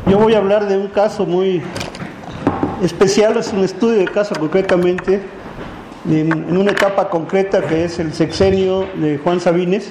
Yo voy a hablar de un caso muy especial, es un estudio de caso concretamente, en una etapa concreta que es el sexenio de Juan Sabines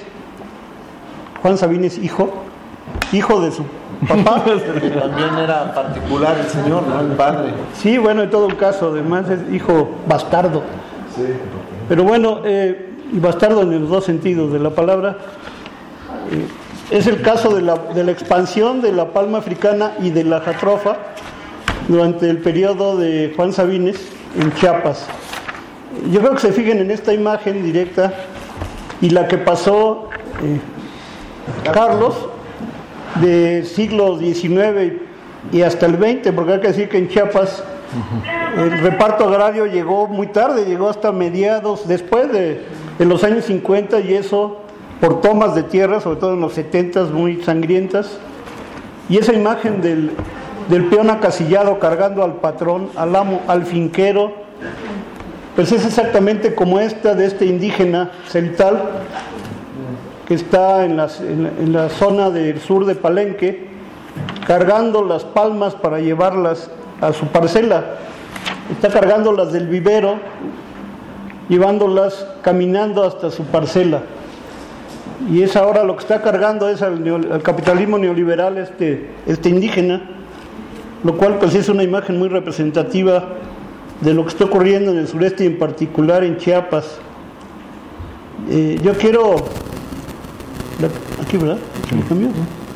hijo de su papá. También era particular el señor, ¿no? El padre. Sí, bueno, en todo un caso, además es hijo bastardo. Sí. Pero bueno, bastardo en los dos sentidos de la palabra. Es el caso de la expansión de la palma africana y de la jatrofa durante el periodo de Juan Sabines en Chiapas. Yo creo que se fijen en esta imagen directa y la que pasó Carlos de siglo XIX y hasta el XX, porque hay que decir que en Chiapas el reparto agrario llegó muy tarde, llegó hasta mediados, después de los años 50, y eso por tomas de tierra, sobre todo en los 70s, muy sangrientas. Y esa imagen del peón acasillado cargando al patrón, al amo, al finquero, pues es exactamente como esta de este indígena celtal que está en la zona del sur de Palenque, cargando las palmas para llevarlas a su parcela. Está cargándolas del vivero, llevándolas caminando hasta su parcela. Y es ahora lo que está cargando es al capitalismo neoliberal este indígena, lo cual pues es una imagen muy representativa de lo que está ocurriendo en el sureste y en particular en Chiapas. Yo quiero... Aquí, ¿verdad? ¿Me cambió?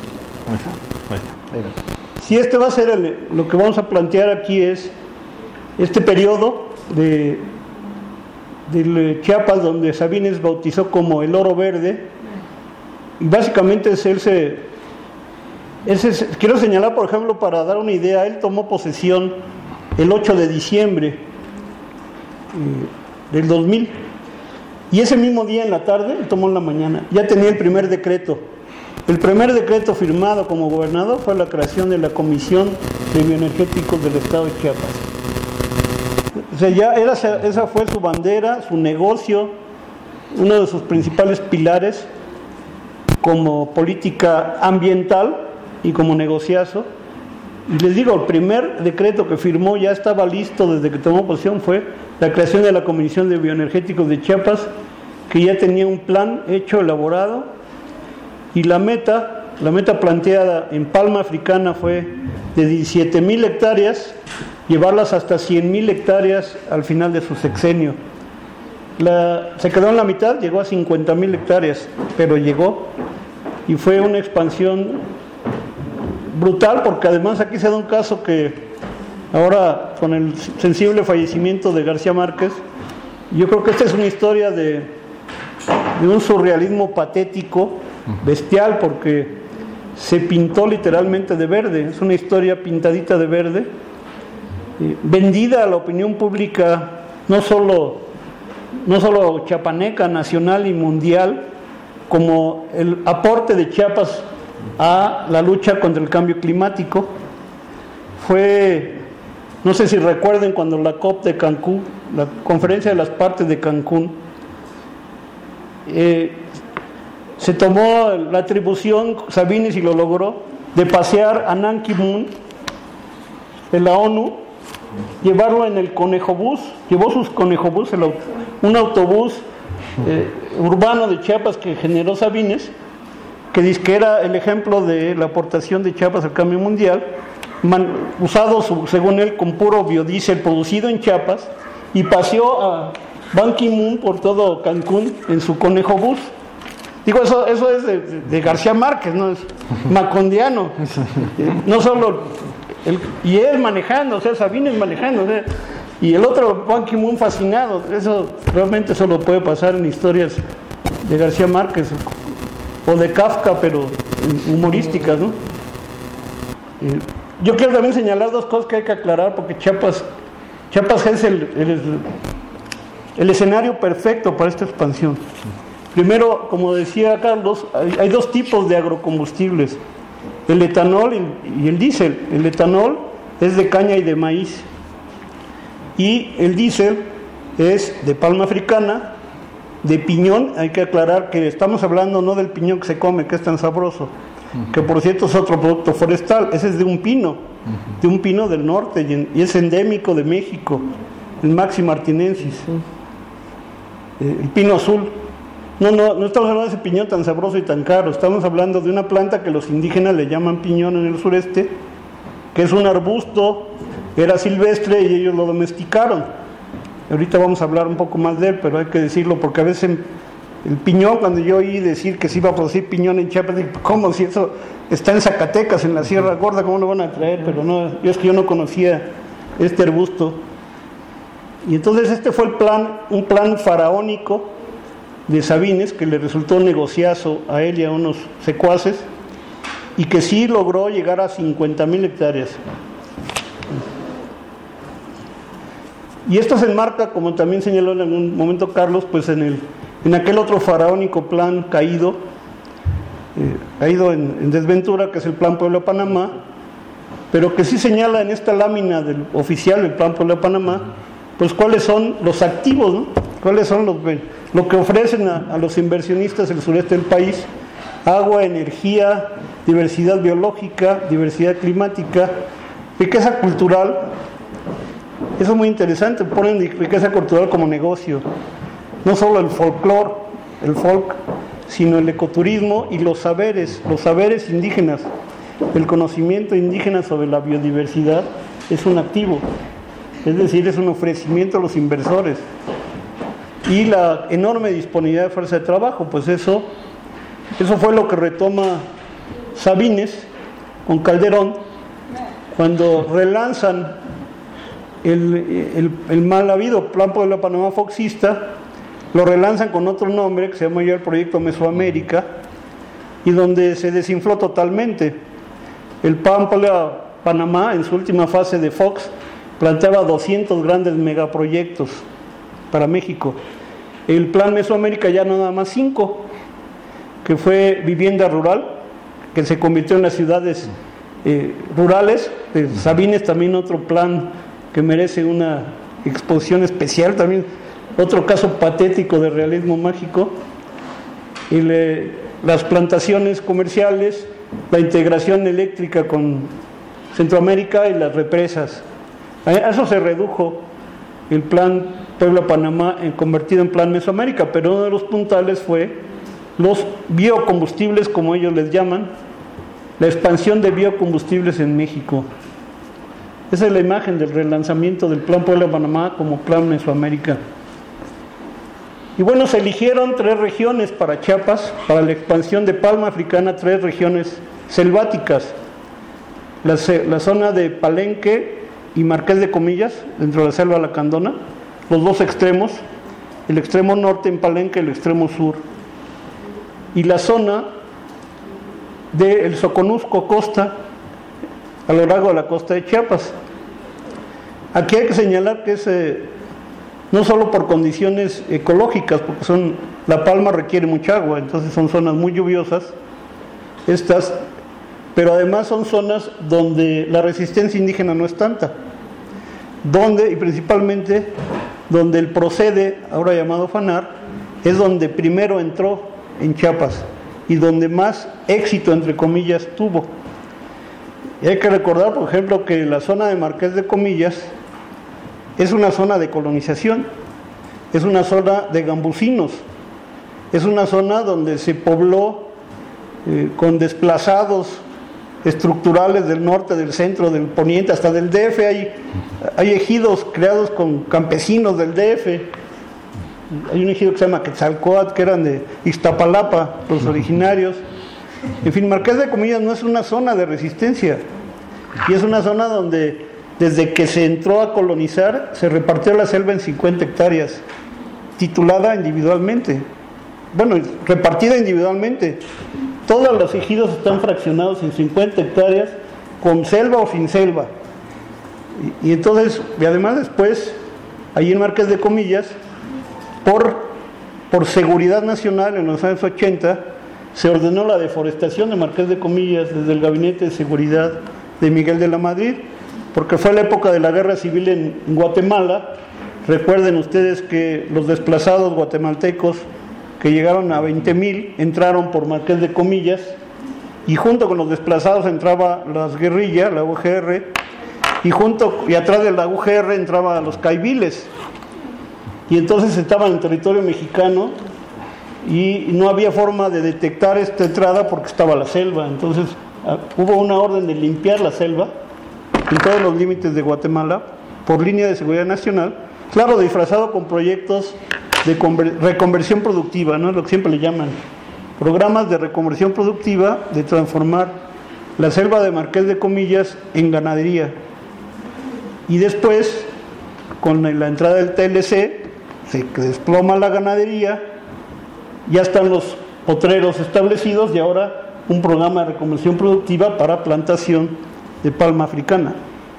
Si este va a ser lo que vamos a plantear aquí es este periodo de Chiapas, donde Sabines bautizó como el oro verde. Básicamente quiero señalar, por ejemplo, para dar una idea, él tomó posesión el 8 de diciembre del 2000, y ese mismo día en la tarde, él tomó en la mañana, ya tenía el primer decreto. El primer decreto firmado como gobernador fue la creación de la Comisión de Bioenergéticos del Estado de Chiapas. O sea, ya esa fue su bandera, su negocio, uno de sus principales pilares como política ambiental y como negociazo. Y les digo, el primer decreto que firmó ya estaba listo desde que tomó posesión, fue la creación de la Comisión de Bioenergéticos de Chiapas, que ya tenía un plan hecho, elaborado, y la meta planteada en palma africana fue de 17,000 hectáreas, llevarlas hasta 100,000 hectáreas al final de su sexenio. Se quedó en la mitad, llegó a 50,000 hectáreas, pero llegó, y fue una expansión brutal, porque además aquí se da un caso que ahora, con el sensible fallecimiento de García Márquez, yo creo que esta es una historia de un surrealismo patético, bestial, porque se pintó literalmente de verde. Es una historia pintadita de verde, vendida a la opinión pública, no solo chiapaneca, nacional y mundial, como el aporte de Chiapas a la lucha contra el cambio climático. Fue, no sé si recuerden, cuando la COP de Cancún, la conferencia de las partes de Cancún, se tomó la atribución, Sabines, y lo logró, de pasear a Ban Ki-moon de la ONU, llevarlo en el conejobús, llevó sus conejobús, un autobús urbano de Chiapas que generó Sabines, que dice que era el ejemplo de la aportación de Chiapas al cambio mundial, usado según él con puro biodiesel producido en Chiapas, y paseó a Ban Ki-moon por todo Cancún en su conejobús. Digo, eso es de García Márquez, no es macondiano. No solo y él manejando, o sea, Sabines manejando, o sea, y el otro Ban Ki-moon fascinado. Eso realmente solo puede pasar en historias de García Márquez o de Kafka, pero humorísticas, ¿no? Yo quiero también señalar dos cosas que hay que aclarar, porque Chiapas es el escenario perfecto para esta expansión. Primero, como decía Carlos, hay dos tipos de agrocombustibles: el etanol y el diésel. El etanol es de caña y de maíz, y el diésel es de palma africana, de piñón. Hay que aclarar que estamos hablando no del piñón que se come, que es tan sabroso, que por cierto es otro producto forestal. Ese es de un pino del norte, y es endémico de México, el Maxi martinensis, el pino azul. No estamos hablando de ese piñón tan sabroso y tan caro, estamos hablando de una planta que los indígenas le llaman piñón en el sureste, que es un arbusto, era silvestre y ellos lo domesticaron. Ahorita vamos a hablar un poco más de él, pero hay que decirlo porque a veces el piñón, cuando yo oí decir que se iba a producir piñón en Chiapas, dije, ¿cómo? Si eso está en Zacatecas, en la Sierra Gorda, ¿cómo lo van a traer? Pero no, es que yo no conocía este arbusto. Y entonces este fue un plan faraónico de Sabines, que le resultó negociazo a él y a unos secuaces, y que sí logró llegar a 50,000 hectáreas. Y esto se enmarca, como también señaló en algún momento Carlos, pues en aquel otro faraónico plan caído en desventura, que es el Plan Puebla-Panamá, pero que sí señala en esta lámina del oficial del Plan Puebla-Panamá, pues cuáles son los activos, ¿no? Cuáles son lo que ofrecen a los inversionistas del sureste del país: agua, energía, diversidad biológica, diversidad climática, riqueza cultural. Eso es muy interesante, ponen riqueza cultural como negocio. No solo el folclore, el folk, sino el ecoturismo y los saberes indígenas. El conocimiento indígena sobre la biodiversidad es un activo, es decir, es un ofrecimiento a los inversores. Y la enorme disponibilidad de fuerza de trabajo, pues eso fue lo que retoma Sabines con Calderón cuando relanzan el mal habido Plan Puebla-Panamá foxista. Lo relanzan con otro nombre que se llama ya el Proyecto Mesoamérica, y donde se desinfló totalmente. El Plan Puebla-Panamá, en su última fase de Fox, planteaba 200 grandes megaproyectos para México. El Plan Mesoamérica ya no nada más 5, que fue vivienda rural, que se convirtió en las ciudades rurales. Sabines también otro plan que merece una exposición especial, también otro caso patético de realismo mágico. Y las plantaciones comerciales, la integración eléctrica con Centroamérica y las represas. A eso se redujo el Plan Puebla-Panamá convertido en Plan Mesoamérica, pero uno de los puntales fue los biocombustibles, como ellos les llaman, la expansión de biocombustibles en México. Esa es la imagen del relanzamiento del Plan Puebla-Panamá como Plan Mesoamérica. Y bueno, se eligieron 3 regiones para Chiapas, para la expansión de palma africana, 3 regiones selváticas. La zona de Palenque y Marqués de Comillas, dentro de la selva lacandona, los 2 extremos, el extremo norte en Palenque, el extremo sur. Y la zona del Soconusco costa, a lo largo de la costa de Chiapas. Aquí hay que señalar que es no solo por condiciones ecológicas, porque la palma requiere mucha agua, entonces son zonas muy lluviosas estas, pero además son zonas donde la resistencia indígena no es tanta, y principalmente donde el Procede, ahora llamado FANAR, es donde primero entró en Chiapas y donde más éxito, entre comillas, tuvo. Y hay que recordar, por ejemplo, que la zona de Marqués de Comillas es una zona de colonización, es una zona de gambusinos, es una zona donde se pobló con desplazados estructurales del norte, del centro, del poniente, hasta del DF. Hay ejidos creados con campesinos del DF. Hay un ejido que se llama Quetzalcóatl, que eran de Iztapalapa, los originarios. En fin, Marqués de Comillas no es una zona de resistencia, y es una zona donde desde que se entró a colonizar se repartió la selva en 50 hectáreas, titulada individualmente, repartida individualmente. Todos los ejidos están fraccionados en 50 hectáreas, con selva o sin selva. Y entonces, y además después, ahí en Marqués de Comillas, por seguridad nacional en los años 80, se ordenó la deforestación de Marqués de Comillas desde el Gabinete de Seguridad de Miguel de la Madrid, porque fue la época de la guerra civil en Guatemala. Recuerden ustedes que los desplazados guatemaltecos, que llegaron a 20,000, entraron por Marqués de Comillas y junto con los desplazados entraba las guerrillas, la UGR, y atrás de la UGR entraban los caiviles, y entonces estaban en territorio mexicano y no había forma de detectar esta entrada porque estaba la selva. Entonces hubo una orden de limpiar la selva en todos los límites de Guatemala por línea de seguridad nacional, claro, disfrazado con proyectos de reconversión productiva, ¿no? Lo que siempre le llaman programas de reconversión productiva, de transformar la selva de Marqués de Comillas en ganadería. Y después, con la entrada del TLC, se desploma la ganadería, ya están los potreros establecidos y ahora un programa de reconversión productiva para plantación de palma africana.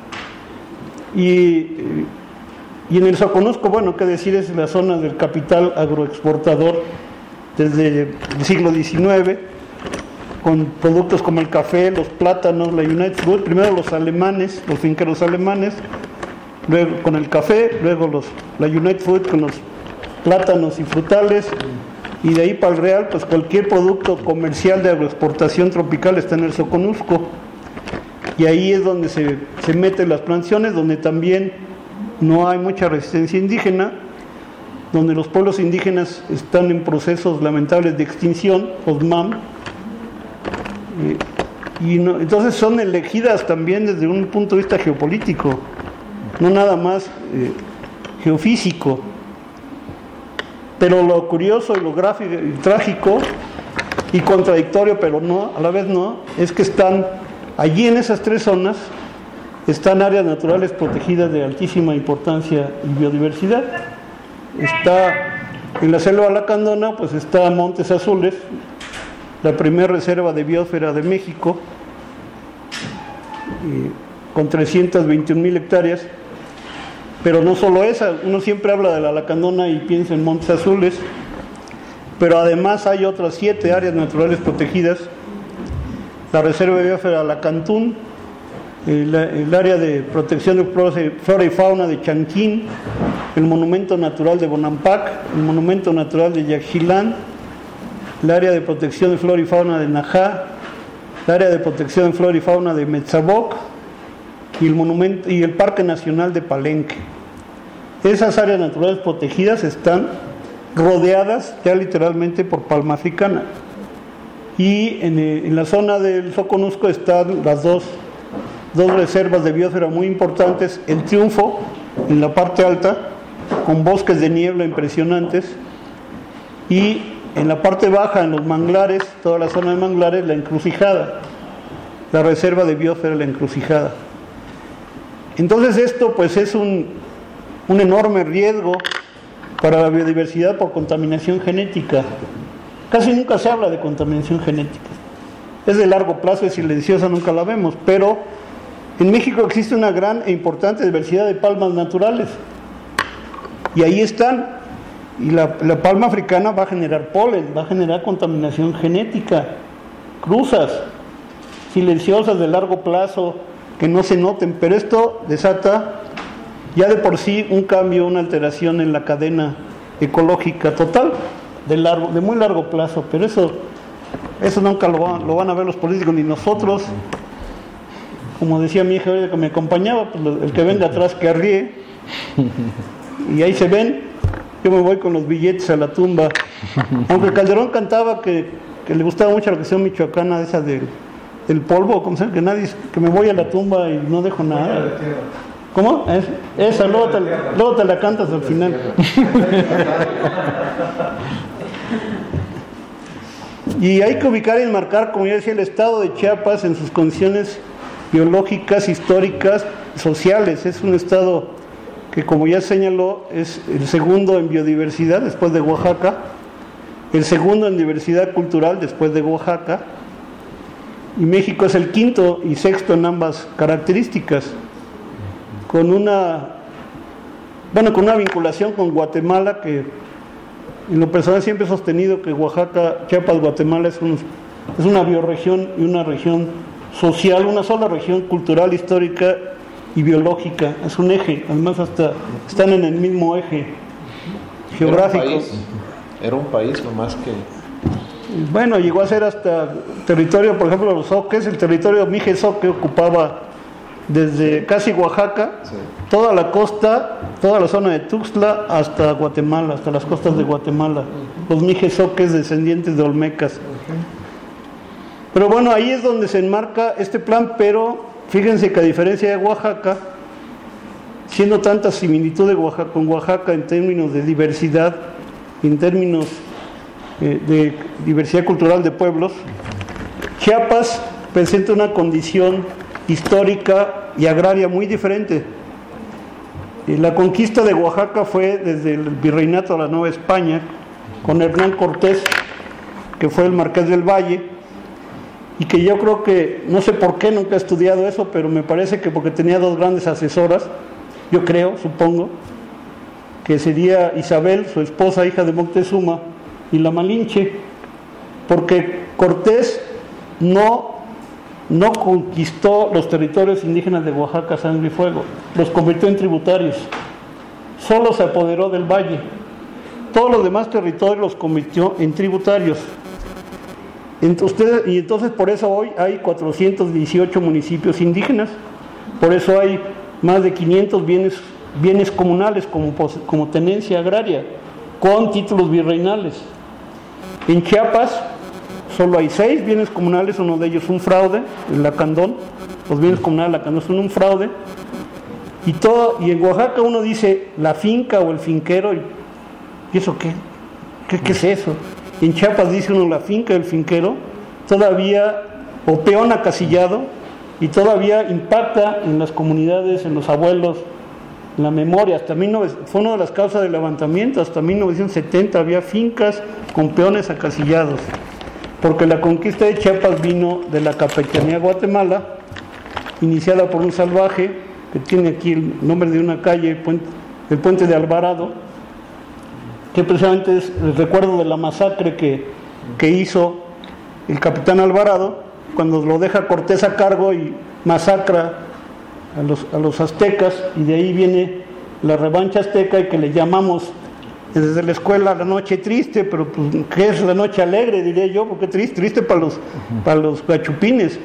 Y en el Soconusco, bueno, qué decir, es la zona del capital agroexportador desde el siglo XIX, con productos como el café, los plátanos, la United Fruit, primero los alemanes, los finqueros alemanes, luego con el café, luego la United Fruit con los plátanos y frutales, y de ahí para el Real, pues cualquier producto comercial de agroexportación tropical está en el Soconusco, y ahí es donde se meten las plantaciones, donde también no hay mucha resistencia indígena, donde los pueblos indígenas están en procesos lamentables de extinción, OSMAM, entonces son elegidas también desde un punto de vista geopolítico, no nada más geofísico. Pero lo curioso y lo gráfico y trágico y contradictorio, pero no, a la vez no, es que están allí en esas tres zonas, están áreas naturales protegidas de altísima importancia y biodiversidad. Está en la selva lacandona, pues está Montes Azules, la primera reserva de biosfera de México, con 321,000 hectáreas. Pero no solo esa, uno siempre habla de la lacandona y piensa en Montes Azules, pero además hay otras 7 áreas naturales protegidas: la reserva de biosfera Lacantún, el área de protección de flora y fauna de Chanquín, el monumento natural de Bonampak, el monumento natural de Yaxchilán, el área de protección de flora y fauna de Najá, el área de protección de flora y fauna de Metzaboc y el Parque Nacional de Palenque. Esas áreas naturales protegidas están rodeadas ya literalmente por palma africana. Y en la zona del Soconusco están las dos reservas de biosfera muy importantes: el Triunfo, en la parte alta, con bosques de niebla impresionantes, y en la parte baja, en los manglares, toda la zona de manglares, la Encrucijada, la reserva de biosfera La Encrucijada. Entonces esto pues es un enorme riesgo para la biodiversidad por contaminación genética. Casi nunca se habla de contaminación genética, es de largo plazo, es silenciosa, nunca la vemos, pero en México existe una gran e importante diversidad de palmas naturales, y ahí están, y la palma africana va a generar polen, va a generar contaminación genética, cruzas silenciosas de largo plazo que no se noten, pero esto desata ya de por sí un cambio, una alteración en la cadena ecológica total, de muy largo plazo. Pero eso nunca lo van a ver los políticos ni nosotros. Como decía mi hija que me acompañaba, pues el que venga atrás que arríe, y ahí se ven. Yo me voy con los billetes a la tumba. Aunque Calderón cantaba que le gustaba mucho la canción michoacana esa del polvo, como sea, que me voy a la tumba y no dejo nada. ¿Cómo? Esa, luego te la cantas al final. Y hay que ubicar y enmarcar, como ya decía, el estado de Chiapas en sus condiciones biológicas, históricas, sociales. Es un estado que, como ya señaló, es el segundo en biodiversidad después de Oaxaca, el segundo en diversidad cultural después de Oaxaca, y México es el quinto y sexto en ambas características, con una vinculación con Guatemala, que en lo personal siempre he sostenido que Oaxaca, Chiapas, Guatemala es una bioregión y una región social, una sola región cultural, histórica y biológica. Es un eje, además hasta están en el mismo eje geográfico. Era un país nomás que Bueno, llegó a ser hasta territorio, por ejemplo, los Zoques, el territorio Mije-Zoque ocupaba desde casi Oaxaca, toda la costa, toda la zona de Tuxtla hasta Guatemala, hasta las costas de Guatemala. Los Mije-Zoques descendientes de Olmecas. Pero bueno, ahí es donde se enmarca este plan, pero fíjense que a diferencia de Oaxaca, siendo tanta similitud de Oaxaca con Oaxaca en términos de diversidad, en términos de diversidad cultural de pueblos, Chiapas presenta una condición histórica y agraria muy diferente. La conquista de Oaxaca fue desde el virreinato de la Nueva España, con Hernán Cortés, que fue el Marqués del Valle, y que yo creo que, no sé por qué, nunca he estudiado eso, pero me parece que porque tenía dos grandes asesoras, yo creo, supongo, que sería Isabel, su esposa, hija de Moctezuma, y la Malinche, porque Cortés no conquistó los territorios indígenas de Oaxaca, sangre y fuego, los convirtió en tributarios, solo se apoderó del valle, todos los demás territorios los convirtió en tributarios. Entonces por eso hoy hay 418 municipios indígenas, por eso hay más de 500 bienes comunales como tenencia agraria, con títulos virreinales. En Chiapas solo hay 6 bienes comunales, uno de ellos un fraude, el Lacandón. Los bienes comunales de Lacandón son un fraude. Y en Oaxaca uno dice la finca o el finquero, ¿y eso qué? ¿Qué es eso? En Chiapas dice uno la finca, el finquero, todavía, o peón acasillado, y todavía impacta en las comunidades, en los abuelos, en la memoria. Fue una de las causas del levantamiento, hasta 1970 había fincas con peones acasillados, porque la conquista de Chiapas vino de la Capitanía de Guatemala, iniciada por un salvaje, que tiene aquí el nombre de una calle, el puente de Alvarado, que precisamente es el recuerdo de la masacre que hizo el capitán Alvarado, cuando lo deja Cortés a cargo y masacra a los aztecas, y de ahí viene la revancha azteca, y que le llamamos desde la escuela la noche triste, pero pues, ¿qué es la noche alegre? Diría yo, porque triste para los gachupines,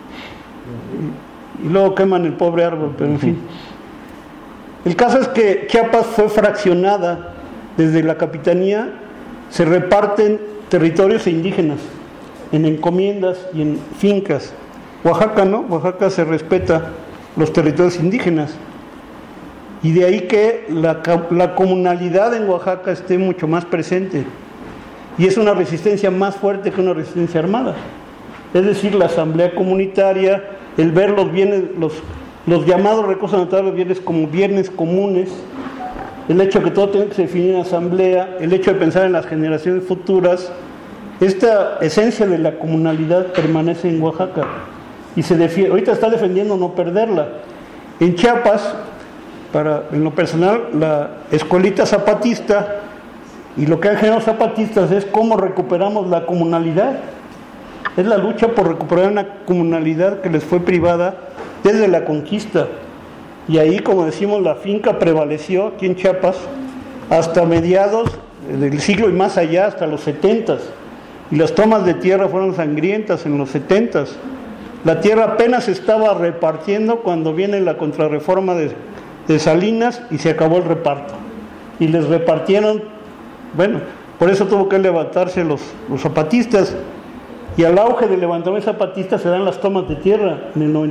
y luego queman el pobre árbol, pero en fin. El caso es que Chiapas fue fraccionada. Desde la capitanía se reparten territorios indígenas en encomiendas y en fincas. Oaxaca no, Oaxaca se respeta los territorios indígenas, y de ahí que la comunalidad en Oaxaca esté mucho más presente, y es una resistencia más fuerte que una resistencia armada. Es decir, la asamblea comunitaria, el ver los bienes, los llamados recursos naturales, los bienes como bienes comunes, el hecho de que todo tiene que se definir en asamblea, el hecho de pensar en las generaciones futuras, esta esencia de la comunalidad permanece en Oaxaca y se defiende. Ahorita está defendiendo no perderla. En Chiapas, en lo personal, la escuelita zapatista y lo que han generado zapatistas es cómo recuperamos la comunalidad. Es la lucha por recuperar una comunalidad que les fue privada desde la conquista. Y ahí, como decimos, la finca prevaleció aquí en Chiapas hasta mediados del siglo y más allá, hasta los 70s. Y las tomas de tierra fueron sangrientas en los 70s. La tierra apenas se estaba repartiendo cuando viene la contrarreforma de Salinas y se acabó el reparto. Y les repartieron, bueno, por eso tuvo que levantarse los zapatistas. Y al auge del levantamiento zapatista se dan las tomas de tierra en el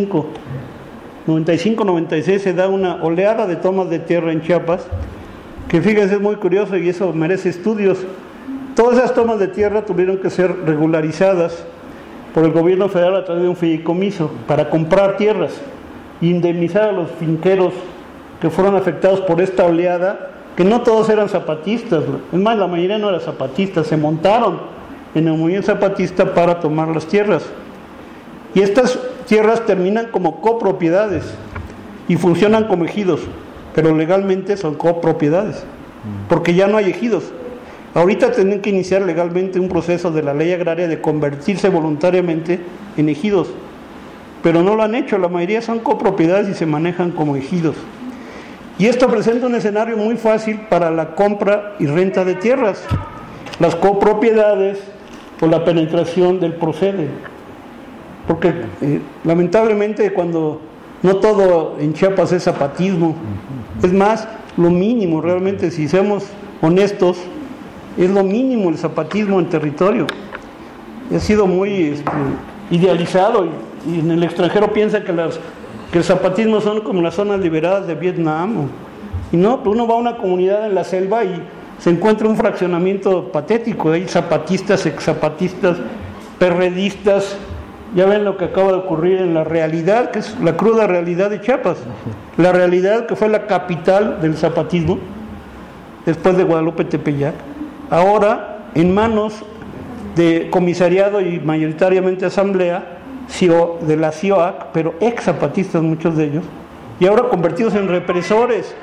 95-96 se da una oleada de tomas de tierra en Chiapas, que fíjense es muy curioso y eso merece estudios. Todas esas tomas de tierra tuvieron que ser regularizadas por el gobierno federal a través de un fideicomiso para comprar tierras, indemnizar a los finqueros que fueron afectados por esta oleada, que no todos eran zapatistas, es más, la mayoría no eran zapatistas, se montaron en el movimiento zapatista para tomar las tierras. Y estas tierras terminan como copropiedades y funcionan como ejidos, pero legalmente son copropiedades, porque ya no hay ejidos. Ahorita tienen que iniciar legalmente un proceso de la ley agraria de convertirse voluntariamente en ejidos, pero no lo han hecho, la mayoría son copropiedades y se manejan como ejidos. Y esto presenta un escenario muy fácil para la compra y renta de tierras. Las copropiedades por la penetración del procede. Porque lamentablemente cuando no todo en Chiapas es zapatismo, es más, lo mínimo realmente, si seamos honestos, es lo mínimo el zapatismo en territorio. Ha sido muy idealizado y en el extranjero piensa que el zapatismo son como las zonas liberadas de Vietnam. Y no, pues uno va a una comunidad en la selva y se encuentra un fraccionamiento patético. Hay zapatistas, exzapatistas, perredistas. Ya ven lo que acaba de ocurrir en la realidad, que es la cruda realidad de Chiapas. La realidad que fue la capital del zapatismo, después de Guadalupe Tepeyac. Ahora, en manos de comisariado y mayoritariamente asamblea de la CIOAC, pero ex-zapatistas muchos de ellos, y ahora convertidos en represores.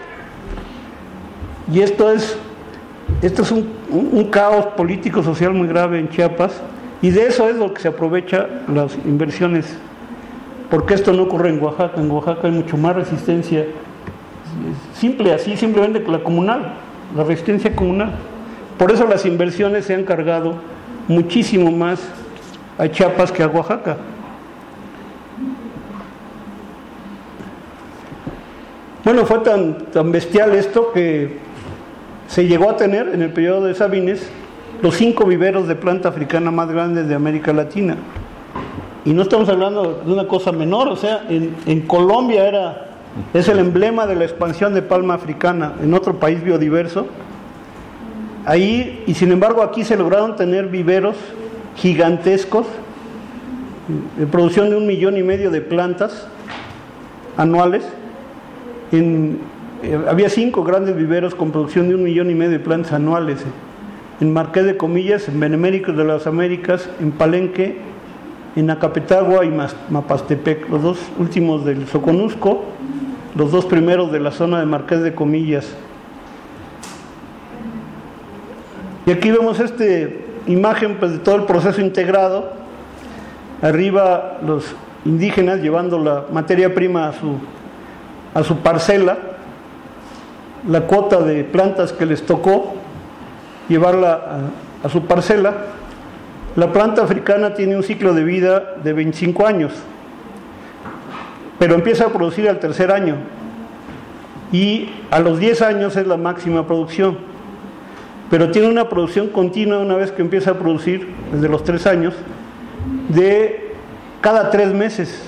Y esto es un caos político social muy grave en Chiapas, y de eso es lo que se aprovecha las inversiones, porque esto no ocurre en Oaxaca. En Oaxaca hay mucho más resistencia, simplemente que la comunal, la resistencia comunal. Por eso las inversiones se han cargado muchísimo más a Chiapas que a Oaxaca. Bueno, fue tan bestial esto que se llegó a tener en el periodo de Sabines los 5 viveros de planta africana más grandes de América Latina. Y no estamos hablando de una cosa menor, o sea, en Colombia es el emblema de la expansión de palma africana en otro país biodiverso. Ahí, y sin embargo aquí se lograron tener viveros gigantescos de producción de 1,5 millones de plantas anuales. Había 5 grandes viveros con producción de 1,5 millones de plantas anuales en Marqués de Comillas, en Beneméritos de las Américas, en Palenque, en Acapetagua y Mapastepec, los 2 últimos del Soconusco, los 2 primeros de la zona de Marqués de Comillas. Y aquí vemos esta imagen pues, de todo el proceso integrado. Arriba los indígenas llevando la materia prima a su parcela, la cuota de plantas que les tocó llevarla a su parcela. La planta africana tiene un ciclo de vida de 25 años, pero empieza a producir al 3er año y a los 10 años es la máxima producción, pero tiene una producción continua una vez que empieza a producir, desde los 3 años, de cada 3 meses.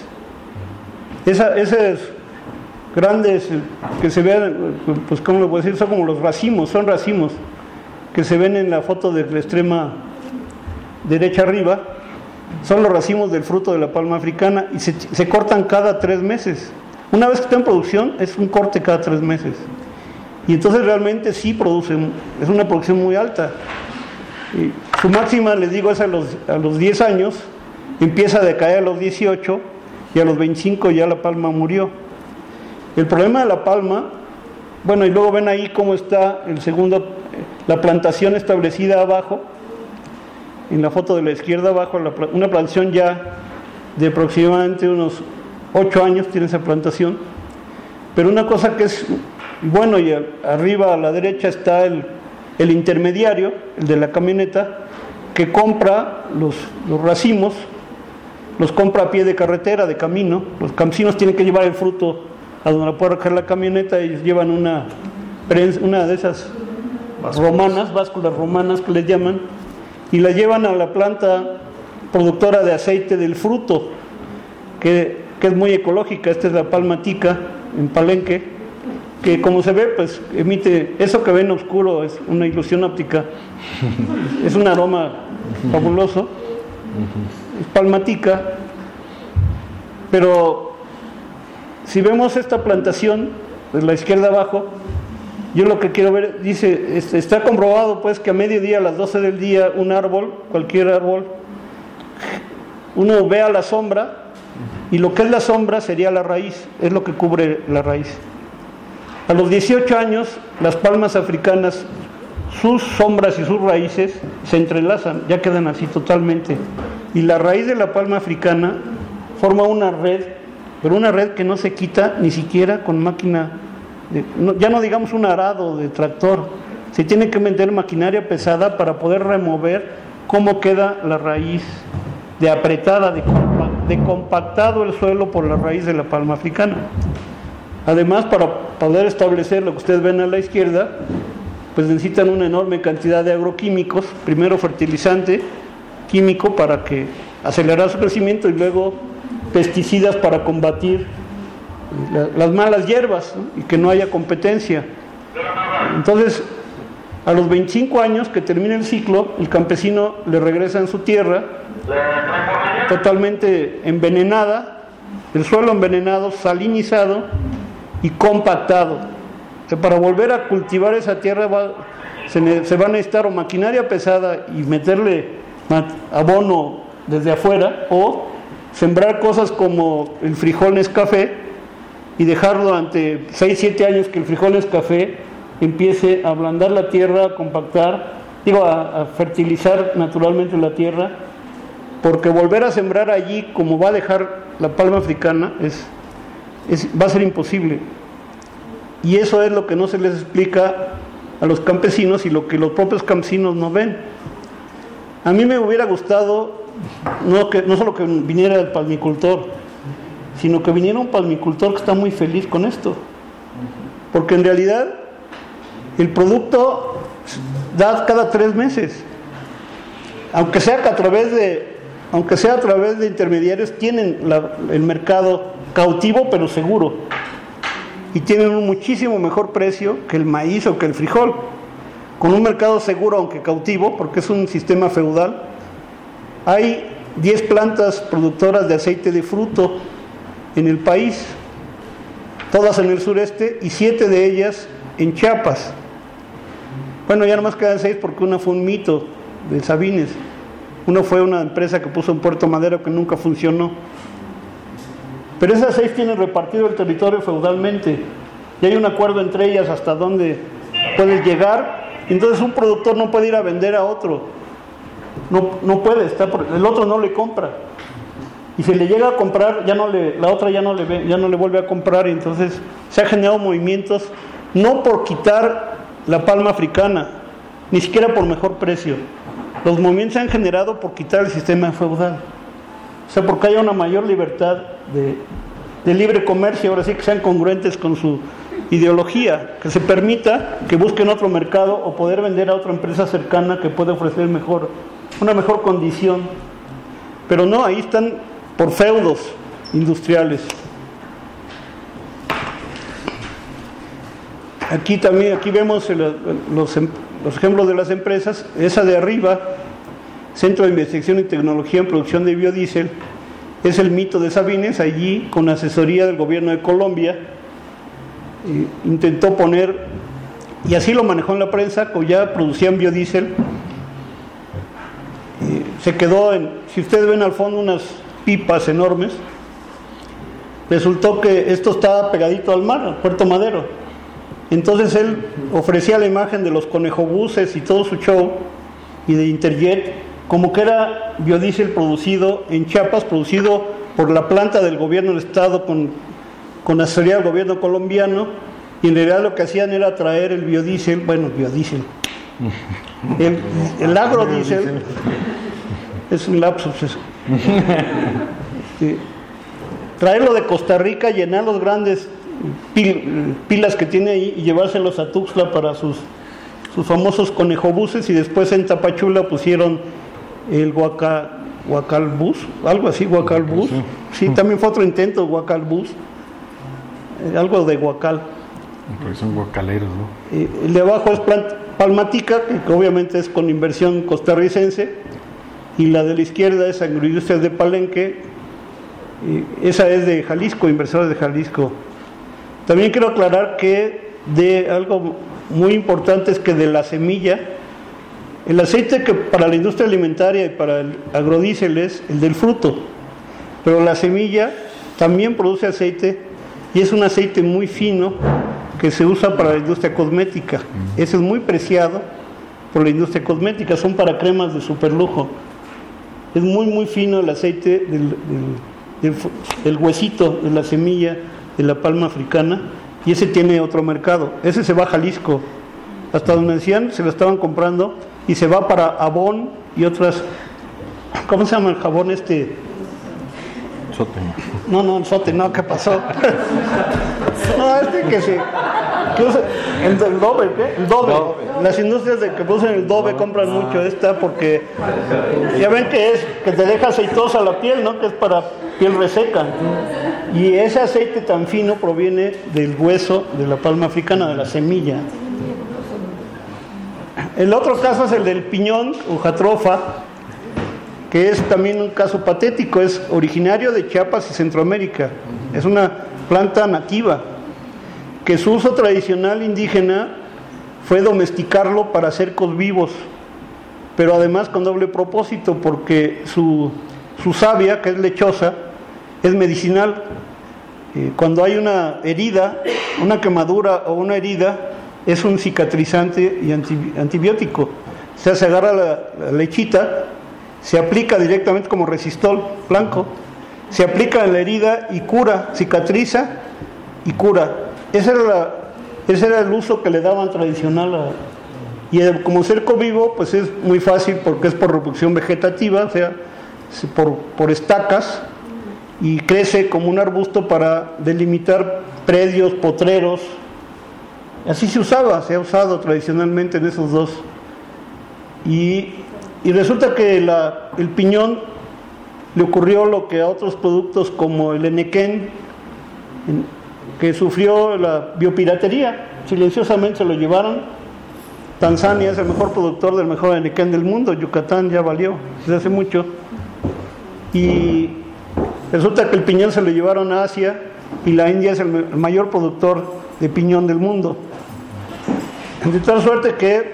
Esas grandes que se vean, pues cómo lo puedo decir, son como los racimos, son racimos que se ven en la foto de la extrema derecha arriba, son los racimos del fruto de la palma africana y se cortan cada 3 meses. Una vez que está en producción es un corte cada 3 meses y entonces realmente sí producen, es una producción muy alta. Y su máxima, les digo, es a los 10 años, empieza a decaer a los 18 y a los 25 ya la palma murió. El problema de la palma, bueno, y luego ven ahí cómo está la plantación establecida abajo, en la foto de la izquierda abajo, una plantación ya de aproximadamente unos 8 años tiene esa plantación, pero una cosa que es, bueno, y arriba a la derecha está el intermediario, el de la camioneta, que compra los racimos, los compra a pie de carretera, de camino. Los campesinos tienen que llevar el fruto a donde la puede recoger la camioneta. Ellos llevan una de esas básculas romanas que les llaman, y la llevan a la planta productora de aceite del fruto, que es muy ecológica. Esta es la palma tica en Palenque, que como se ve, pues emite, eso que ven oscuro es una ilusión óptica, es un aroma fabuloso, es palma tica. Pero si vemos esta plantación de la izquierda abajo, yo lo que quiero ver, dice, está comprobado pues que a mediodía, a las 12 del día, un árbol, cualquier árbol, uno ve a la sombra, y lo que es la sombra sería la raíz, es lo que cubre la raíz. A los 18 años, las palmas africanas, sus sombras y sus raíces se entrelazan, ya quedan así totalmente, y la raíz de la palma africana forma una red, pero una red que no se quita ni siquiera con máquina, ya no digamos un arado de tractor, se tiene que meter maquinaria pesada para poder remover cómo queda la raíz de apretada, de compactado el suelo por la raíz de la palma africana. Además, para poder establecer lo que ustedes ven a la izquierda, pues necesitan una enorme cantidad de agroquímicos, primero fertilizante químico para que acelerar su crecimiento y luego pesticidas para combatir las malas hierbas, ¿no? Y que no haya competencia. Entonces, a los 25 años que termina el ciclo, el campesino le regresa en su tierra totalmente envenenada, el suelo envenenado, salinizado y compactado. Para volver a cultivar esa tierra se va a necesitar o maquinaria pesada y meterle abono desde afuera, o sembrar cosas como el frijol Nescafé y dejarlo durante 6-7 años que el frijol Nescafé empiece a ablandar la tierra, a compactar, a fertilizar naturalmente la tierra, porque volver a sembrar allí como va a dejar la palma africana va a ser imposible. Y eso es lo que no se les explica a los campesinos y lo que los propios campesinos no ven. A mí me hubiera gustado no solo que viniera el palmicultor, sino que viniera un palmicultor que está muy feliz con esto, porque en realidad el producto da cada 3 meses, aunque sea a través de intermediarios, tienen el mercado cautivo pero seguro, y tienen un muchísimo mejor precio que el maíz o que el frijol, con un mercado seguro aunque cautivo, porque es un sistema feudal. Hay 10 plantas productoras de aceite de fruto en el país, todas en el sureste, y 7 de ellas en Chiapas. Bueno, ya nomás quedan 6 porque una fue un mito de Sabines. Una fue una empresa que puso en Puerto Madero que nunca funcionó. Pero esas 6 tienen repartido el territorio feudalmente y hay un acuerdo entre ellas hasta dónde pueden llegar. Entonces un productor no puede ir a vender a otro, no puede, el otro no le compra, y si le llega a comprar la otra ya no le vuelve a comprar. Y entonces se han generado movimientos no por quitar la palma africana, ni siquiera por mejor precio. Los movimientos se han generado por quitar el sistema feudal, o sea, porque haya una mayor libertad de libre comercio, ahora sí que sean congruentes con su ideología, que se permita que busquen otro mercado o poder vender a otra empresa cercana que puede ofrecer una mejor condición. Pero no, ahí están por feudos industriales. Aquí vemos los ejemplos de las empresas. Esa de arriba, Centro de Investigación y Tecnología en Producción de Biodiesel, es el mito de Sabines. Allí, con asesoría del gobierno de Colombia, intentó poner, y así lo manejó en la prensa, que ya producían biodiesel. Se quedó si ustedes ven al fondo unas pipas enormes, resultó que esto estaba pegadito al mar, al Puerto Madero. Entonces él ofrecía la imagen de los conejobuses y todo su show, y de Interjet, como que era biodiesel producido en Chiapas, producido por la planta del gobierno del estado con asesoría del gobierno colombiano, y en realidad lo que hacían era traer el biodiesel, el agrodiesel, es un lapsus eso. Traerlo de Costa Rica, llenar los grandes pilas que tiene ahí y llevárselos a Tuxtla para sus famosos conejobuses, y después en Tapachula pusieron el guacalbús, algo así, guacalbús. Sí, también fue otro intento, guacalbús, algo de guacal. Porque son guacaleros, ¿no? El de abajo es Palmatica, que obviamente es con inversión costarricense, y la de la izquierda es Agroindustrias de Palenque, esa es de Jalisco, inversores de Jalisco. También quiero aclarar que de algo muy importante es que de la semilla, el aceite que para la industria alimentaria y para el agrodiesel es el del fruto, pero la semilla también produce aceite, y es un aceite muy fino que se usa para la industria cosmética. Ese es muy preciado por la industria cosmética, son para cremas de superlujo. Es muy muy fino el aceite del huesito de la semilla de la palma africana, y ese tiene otro mercado. Ese se va a Jalisco, hasta donde decían se lo estaban comprando, y se va para Avon y otras, ¿cómo se llama el jabón este? Sote. No, el sote, no, ¿qué pasó? No, que usa, el Dove, ¿qué? El Dove. Las industrias que usan el Dove compran mucho esta porque ya ven que te deja aceitosa la piel, ¿no? Que es para piel reseca. Y ese aceite tan fino proviene del hueso de la palma africana, de la semilla. El otro caso es el del piñón o jatropha, que es también un caso patético. Es originario de Chiapas y Centroamérica. Es una planta nativa que su uso tradicional indígena fue domesticarlo para cercos vivos, pero además con doble propósito, porque su savia, que es lechosa, es medicinal. Cuando hay una herida, una quemadura o una herida, es un cicatrizante y antibiótico. O sea, se agarra la lechita, se aplica directamente como Resistol blanco, se aplica en la herida y cura, cicatriza y cura. Ese era el uso que le daban tradicional y como cerco vivo, pues es muy fácil porque es por reproducción vegetativa, o sea, por estacas, y crece como un arbusto para delimitar predios, potreros. Así se ha usado tradicionalmente en esos dos. Y resulta que el piñón le ocurrió lo que a otros productos como el enequén, que sufrió la biopiratería. Silenciosamente se lo llevaron. Tanzania es el mejor productor del mejor enequén del mundo. Yucatán ya valió desde hace mucho. Y resulta que el piñón se lo llevaron a Asia y la India es el mayor productor de piñón del mundo. De tal suerte que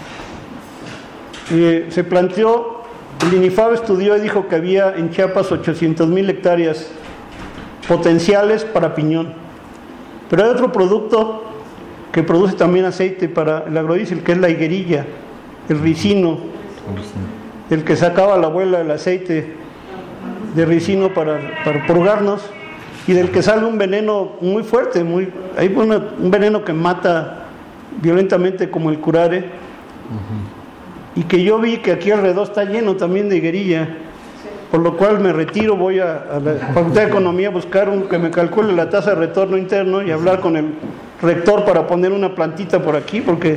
se planteó, el INIFAB estudió y dijo que había en Chiapas 800,000 hectáreas potenciales para piñón. Pero hay otro producto que produce también aceite para el agrodiesel, que es la higuerilla, el ricino, el que sacaba la abuela el aceite de ricino para purgarnos, y del que sale un veneno muy fuerte, hay un veneno que mata violentamente como el curare, y que yo vi que aquí alrededor está lleno también de higuerilla, por lo cual me retiro, voy a la Facultad de Economía a buscar un que me calcule la tasa de retorno interno y hablar con el rector para poner una plantita por aquí, porque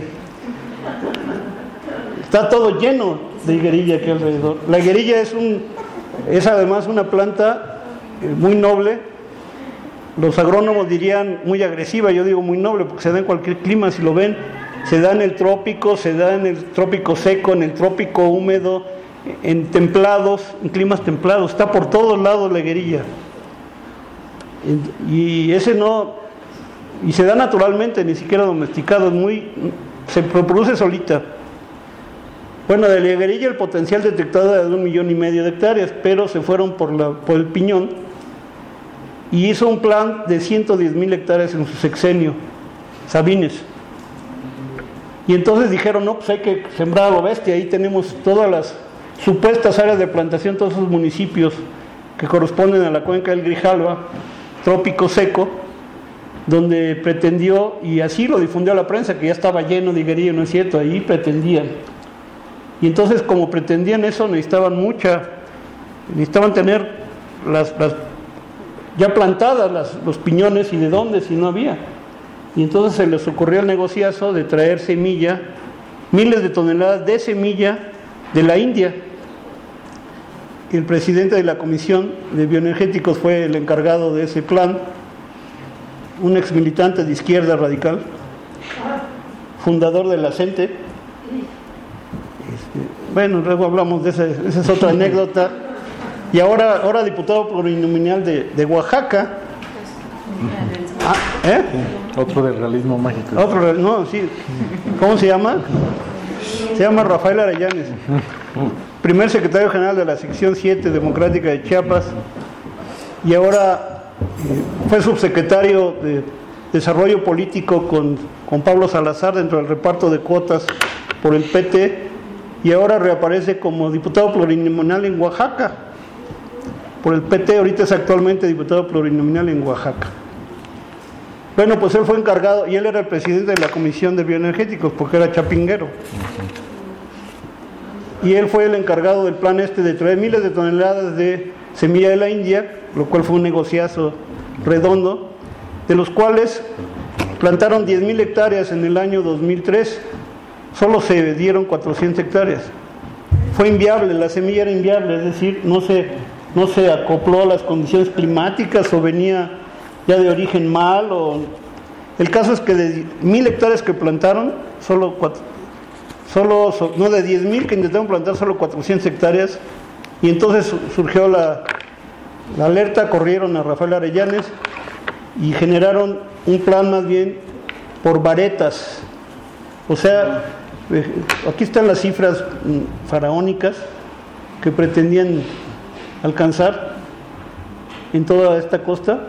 está todo lleno de higuerilla aquí alrededor. La higuerilla es además una planta muy noble. Los agrónomos dirían muy agresiva, yo digo muy noble porque se da en cualquier clima. Si lo ven, se da en el trópico, se da en el trópico seco, en el trópico húmedo, en templados, en climas templados, está por todos lados la higuerilla. Y se da naturalmente, ni siquiera domesticado, se reproduce solita. Bueno, de la higuerilla el potencial detectado era de 1,5 millones de hectáreas, pero se fueron por el piñón y hizo un plan de 110,000 hectáreas en su sexenio, Sabines. Y entonces dijeron, no, pues hay que sembrar a lo bestia. Ahí tenemos todas las supuestas áreas de plantación, todos esos municipios que corresponden a la cuenca del Grijalva, trópico seco, donde pretendió, y así lo difundió a la prensa, que ya estaba lleno de higuerilla. No es cierto, ahí pretendían. Y entonces, como pretendían eso, necesitaban tener ya plantadas los piñones, y de dónde si no había. Y entonces se les ocurrió el negociazo de traer semilla, miles de toneladas de semilla de la India. Y el presidente de la Comisión de Bioenergéticos fue el encargado de ese plan, un ex militante de izquierda radical, fundador de la CENTE. Bueno, luego hablamos de esa es otra anécdota. Y ahora diputado plurinominal de Oaxaca. Otro del realismo mágico. ¿Cómo se llama? Se llama Rafael Arellanes, primer secretario general de la sección 7 democrática de Chiapas, y ahora fue subsecretario de Desarrollo Político con Pablo Salazar dentro del reparto de cuotas por el PT, y ahora reaparece como diputado plurinominal en Oaxaca por el PT. Ahorita es actualmente diputado plurinominal en Oaxaca. Bueno, pues él fue encargado, y él era el presidente de la Comisión de Bioenergéticos porque era chapinguero. y él fue el encargado del plan de traer miles de toneladas de semilla de la India, lo cual fue un negociazo redondo, de los cuales plantaron 10,000 hectáreas en el año 2003, solo se dieron 400 hectáreas. Fue inviable, la semilla era inviable, es decir, no se acopló a las condiciones climáticas o venía ya de origen mal. El caso es que de 1,000 hectáreas que plantaron, de 10,000 que intentaron plantar, solo 400 hectáreas, y entonces surgió la alerta, corrieron a Rafael Arellanes y generaron un plan más bien por varetas. O sea, aquí están las cifras faraónicas que pretendían alcanzar en toda esta costa,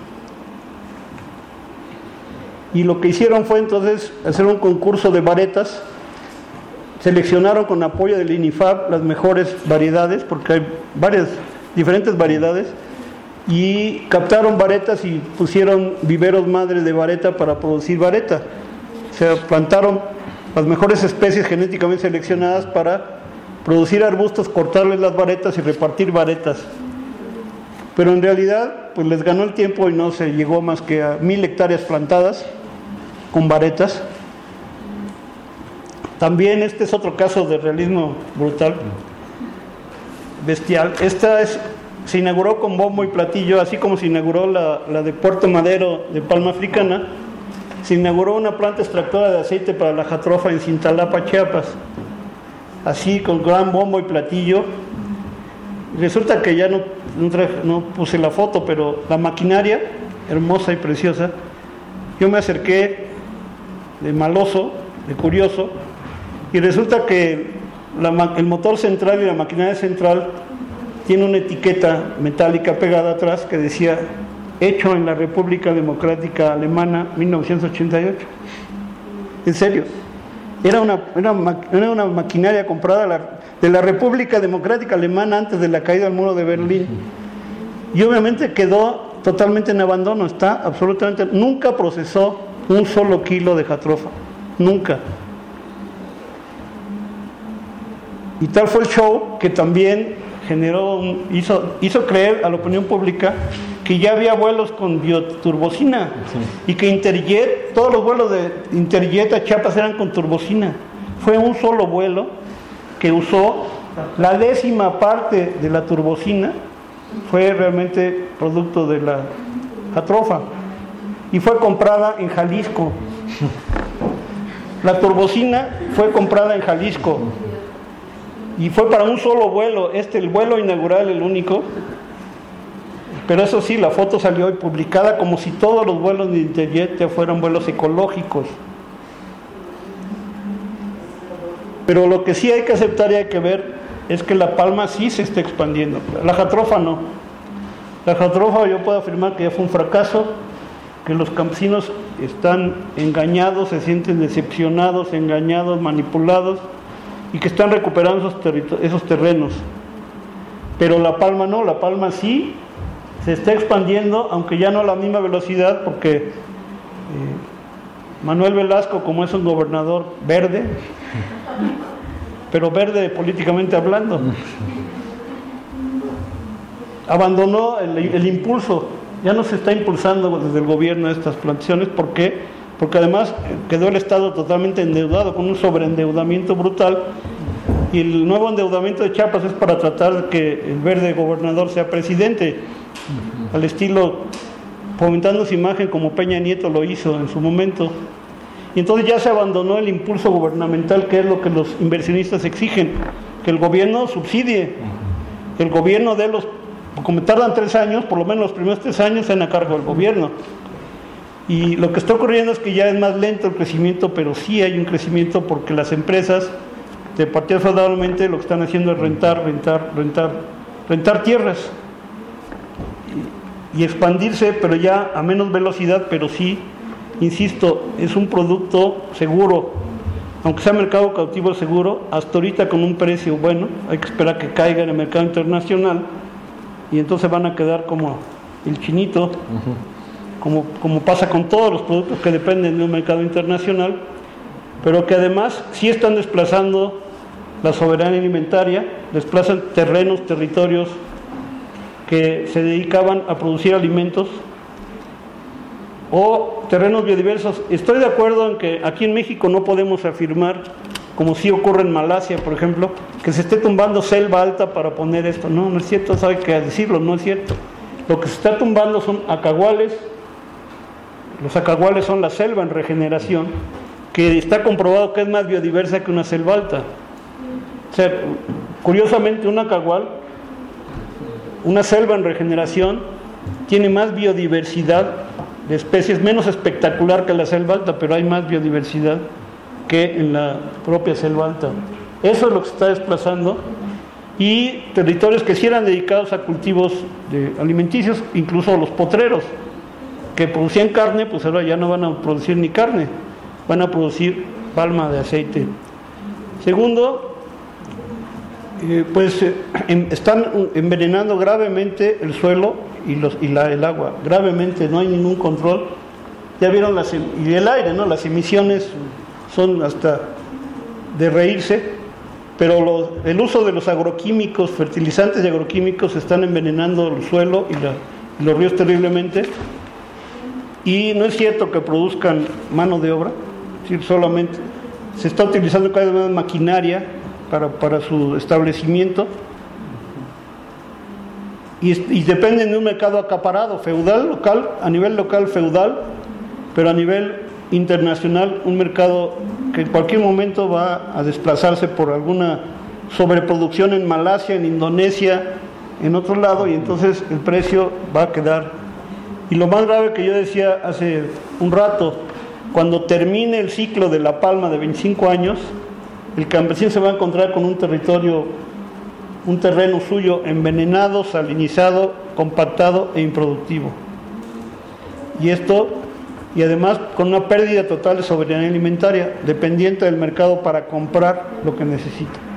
y lo que hicieron fue entonces hacer un concurso de varetas. Seleccionaron con apoyo del INIFAP las mejores variedades, porque hay diferentes variedades, y captaron varetas y pusieron viveros madres de vareta para producir vareta. O sea, plantaron las mejores especies genéticamente seleccionadas para producir arbustos, cortarles las varetas y repartir varetas. Pero en realidad, pues les ganó el tiempo y no se llegó más que a 1,000 hectáreas plantadas con varetas. También este es otro caso de realismo brutal, bestial. Se inauguró con bombo y platillo, así como se inauguró la de Puerto Madero de palma africana. Se inauguró una planta extractora de aceite para la jatrofa en Cintalapa, Chiapas, así con gran bombo y platillo. Resulta que ya no puse la foto, pero la maquinaria, hermosa y preciosa, yo me acerqué de maloso, de curioso, y resulta que el motor central y la maquinaria central tiene una etiqueta metálica pegada atrás que decía hecho en la República Democrática Alemana 1988. En serio, era una maquinaria comprada de la República Democrática Alemana antes de la caída del muro de Berlín, y obviamente quedó totalmente en abandono. Nunca procesó un solo kilo de jatrofa, nunca. Y tal fue el show que también hizo creer a la opinión pública que ya había vuelos con bioturbocina, sí, y que Interjet, todos los vuelos de Interjet a Chiapas eran con turbocina. Fue un solo vuelo que usó la 10ª parte de la turbocina, fue realmente producto de la jatrofa, y fue comprada en Jalisco. La turbocina fue comprada en Jalisco y fue para un solo vuelo, el vuelo inaugural, el único. Pero eso sí, la foto salió publicada como si todos los vuelos de Interjet ya fueran vuelos ecológicos. Pero lo que sí hay que aceptar y hay que ver es que la palma sí se está expandiendo. La jatrofa no. La jatrofa, yo puedo afirmar que ya fue un fracaso, que los campesinos están engañados, se sienten decepcionados, engañados, manipulados, y que están recuperando esos terrenos. Pero la palma no, la palma sí se está expandiendo, aunque ya no a la misma velocidad, porque Manuel Velasco, como es un gobernador verde, pero verde políticamente hablando, abandonó el impulso. Ya no se está impulsando desde el gobierno estas plantaciones. ¿Por qué? Porque además quedó el Estado totalmente endeudado, con un sobreendeudamiento brutal, y el nuevo endeudamiento de Chiapas es para tratar de que el verde gobernador sea presidente, al estilo, fomentando su imagen como Peña Nieto lo hizo en su momento. Y entonces ya se abandonó el impulso gubernamental, que es lo que los inversionistas exigen, que el gobierno subsidie, que el gobierno dé como tardan 3 años, por lo menos los primeros 3 años sean a cargo del gobierno. Y lo que está ocurriendo es que ya es más lento el crecimiento, pero sí hay un crecimiento, porque las empresas de partida feudalmente lo que están haciendo es rentar tierras y expandirse, pero ya a menos velocidad, pero sí, insisto, es un producto seguro, aunque sea mercado cautivo seguro, hasta ahorita con un precio bueno. Hay que esperar que caiga en el mercado internacional, y entonces van a quedar como el chinito, como pasa con todos los productos que dependen de un mercado internacional, pero que además sí están desplazando la soberanía alimentaria, desplazan terrenos, territorios que se dedicaban a producir alimentos o terrenos biodiversos. Estoy de acuerdo en que aquí en México no podemos afirmar, como sí ocurre en Malasia, por ejemplo, que se esté tumbando selva alta para poner esto. No, no es cierto, eso hay que decirlo, no es cierto. Lo que se está tumbando son acaguales. Los acaguales son la selva en regeneración, que está comprobado que es más biodiversa que una selva alta. O sea, curiosamente un acagual, una selva en regeneración, tiene más biodiversidad de especies, menos espectacular que la selva alta, pero hay más biodiversidad que en la propia selva alta. Eso es lo que se está desplazando, y territorios que sí eran dedicados a cultivos alimenticios, incluso los potreros que producían carne, pues ahora ya no van a producir ni carne, van a producir palma de aceite. Segundo, están envenenando gravemente el suelo y el agua, gravemente, no hay ningún control. Ya vieron y el aire, ¿no? Las emisiones son hasta de reírse, pero el uso de los agroquímicos, fertilizantes y agroquímicos, están envenenando el suelo y los ríos terriblemente. Y no es cierto que produzcan mano de obra, es decir, solamente se está utilizando cada vez más maquinaria para su establecimiento, y dependen de un mercado acaparado, feudal, local, a nivel local feudal, pero a nivel internacional un mercado que en cualquier momento va a desplazarse por alguna sobreproducción en Malasia, en Indonesia, en otro lado, y entonces el precio va a quedar. Y lo más grave que yo decía hace un rato, cuando termine el ciclo de la palma de 25 años, el campesino se va a encontrar con un terreno suyo envenenado, salinizado, compactado e improductivo. Y además con una pérdida total de soberanía alimentaria, dependiente del mercado para comprar lo que necesita.